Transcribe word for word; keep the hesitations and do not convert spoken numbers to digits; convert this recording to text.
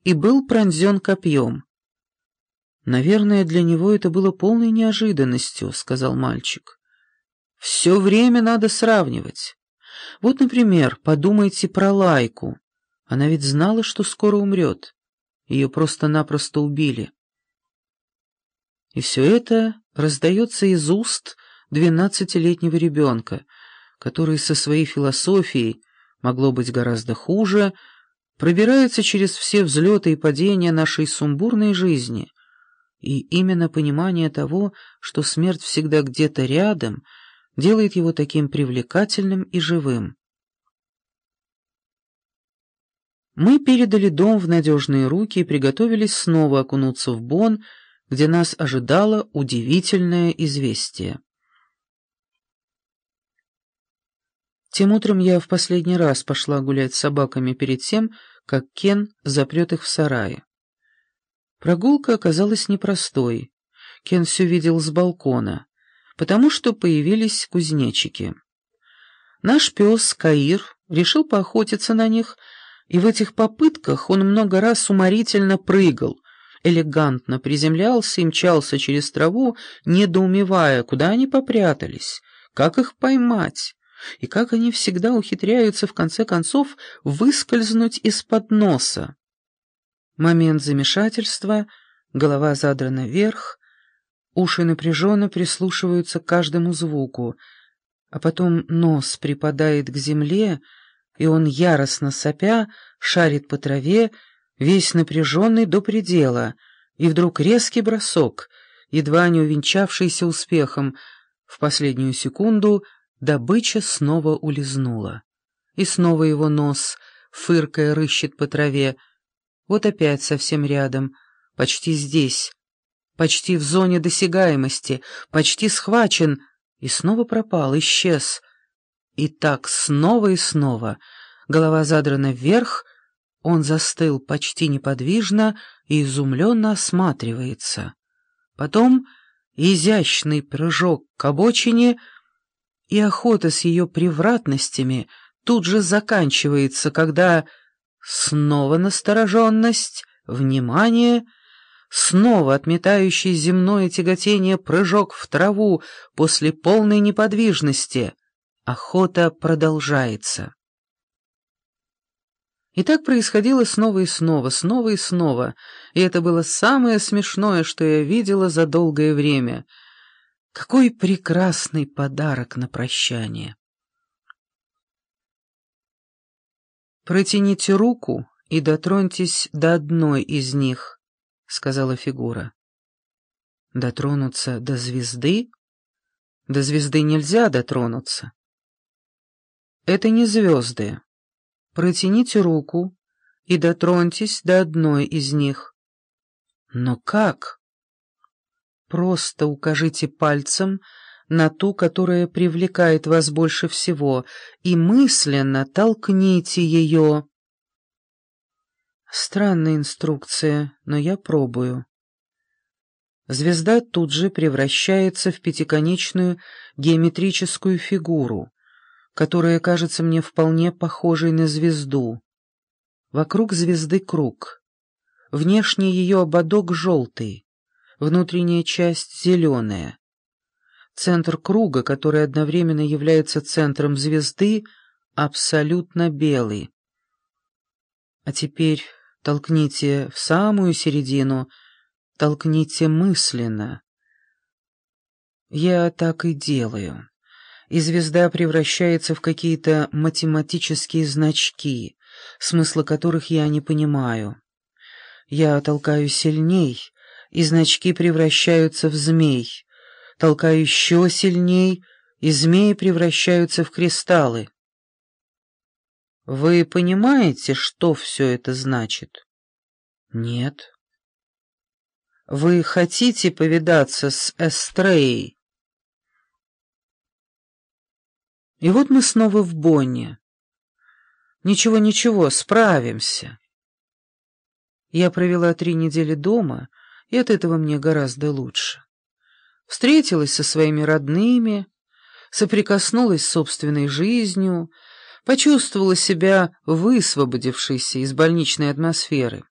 и был пронзен копьем. «Наверное, для него это было полной неожиданностью», — сказал мальчик. «Все время надо сравнивать. Вот, например, подумайте про Лайку. Она ведь знала, что скоро умрет. Ее просто-напросто убили. И все это раздается из уст двенадцатилетнего ребенка, который со своей философией, могло быть гораздо хуже, пробирается через все взлеты и падения нашей сумбурной жизни. И именно понимание того, что смерть всегда где-то рядом, делает его таким привлекательным и живым. Мы передали дом в надежные руки и приготовились снова окунуться в Бонн, где нас ожидало удивительное известие. Тем утром я в последний раз пошла гулять с собаками перед тем, как Кен запрет их в сарае. Прогулка оказалась непростой. Кен все видел с балкона, потому что появились кузнечики. Наш пес Каир решил поохотиться на них, и в этих попытках он много раз уморительно прыгал, элегантно приземлялся и мчался через траву, недоумевая, куда они попрятались, как их поймать, и как они всегда ухитряются в конце концов выскользнуть из-под носа. Момент замешательства, голова задрана вверх, уши напряженно прислушиваются к каждому звуку, а потом нос припадает к земле, и он, яростно сопя, шарит по траве, весь напряженный до предела, и вдруг резкий бросок, едва не увенчавшийся успехом. В последнюю секунду добыча снова улизнула. И снова его нос, фыркая, рыщет по траве. Вот опять совсем рядом, почти здесь, почти в зоне досягаемости, почти схвачен, и снова пропал, исчез. И так снова и снова, голова задрана вверх, он застыл почти неподвижно и изумленно осматривается. Потом изящный прыжок к обочине, и охота с ее превратностями тут же заканчивается, когда снова настороженность, внимание, снова отметающий земное тяготение прыжок в траву после полной неподвижности. Охота продолжается. И так происходило снова и снова, снова и снова, и это было самое смешное, что я видела за долгое время. Какой прекрасный подарок на прощание! «Протяните руку и дотроньтесь до одной из них», — сказала фигура. «Дотронуться до звезды? До звезды нельзя дотронуться. Это не звезды. Протяните руку и дотроньтесь до одной из них». «Но как?» «Просто укажите пальцем на ту, которая привлекает вас больше всего, и мысленно толкните ее». Странная инструкция, но я пробую. Звезда тут же превращается в пятиконечную геометрическую фигуру, которая кажется мне вполне похожей на звезду. Вокруг звезды круг. Внешний ее ободок желтый, внутренняя часть зеленая. Центр круга, который одновременно является центром звезды, абсолютно белый. А теперь толкните в самую середину, толкните мысленно. Я так и делаю. И звезда превращается в какие-то математические значки, смысла которых я не понимаю. Я толкаю сильней, и значки превращаются в змей. Толкаю еще сильней, и змеи превращаются в кристаллы. Вы понимаете, что все это значит? Нет. Вы хотите повидаться с Эстреей? И вот мы снова в Бонне. Ничего-ничего, справимся. Я провела три недели дома, и от этого мне гораздо лучше. Встретилась со своими родными, соприкоснулась с собственной жизнью, почувствовала себя высвободившейся из больничной атмосферы.